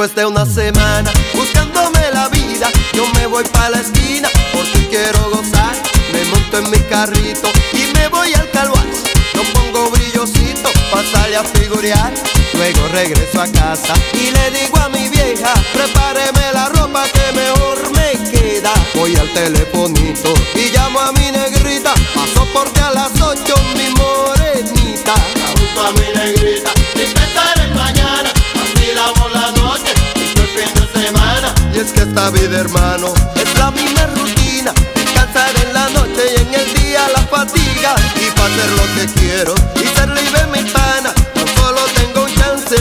Después de una semana buscándome la vida, yo me voy pa' la esquina porque quiero gozar. Me monto en mi carrito y me voy al Calvax. No pongo brillosito pa' salir a figurear. Luego regreso a casa y le digo a mi vieja: prepáreme la ropa que mejor me queda. Voy al telefonito y llamo a mi negrita. Paso porque a las 8 mi morenita. La busco a mi negrita y pensar en mañana. Vacilamos la noche y todo el fin de semana. Y es que esta vida, hermano, es la misma rutina. Descansar en la noche y en el día la fatiga. Y pa' hacer lo que quiero y ser libre mi pana, tan solo tengo un chance,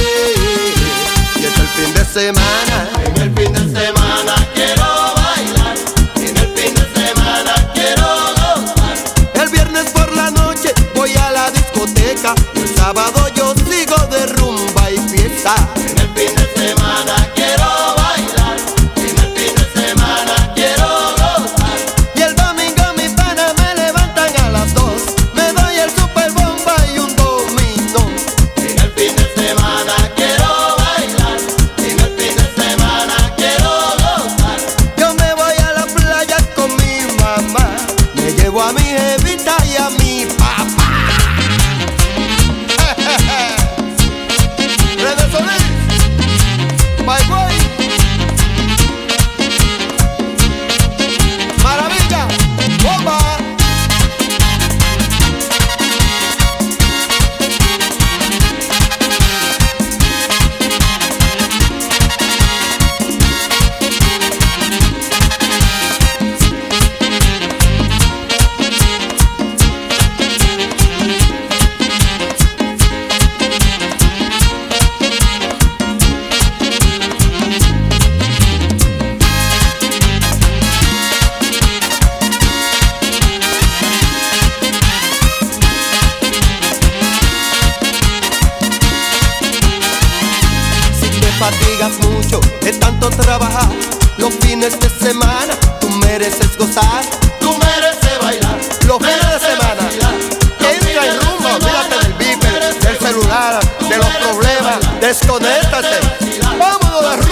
y es el fin de semana. En el fin de semana quiero bailar. En el fin de semana quiero gozar. El viernes por la noche voy a la discoteca. El sábado yo sigo de rumba y fiesta. En el fin de semana quiero bailar. En el fin de semana quiero gozar. Y el domingo mi pana me levantan a las 2. Me doy el super bomba y un dominó. En el fin de semana quiero bailar. En el fin de semana quiero gozar. Yo me voy a la playa con mi mamá. Me llevo a mi jevita y a mi papá. Redes Solís, Bye Boy, Maravilla, bomba. Fatigas mucho de tanto trabajar. Los fines de semana tú mereces gozar. Tú mereces bailar. Los fines de semana entra en rumba, olvídate del beeper, del celular, de los problemas. Desconéctate, vámonos de rumba.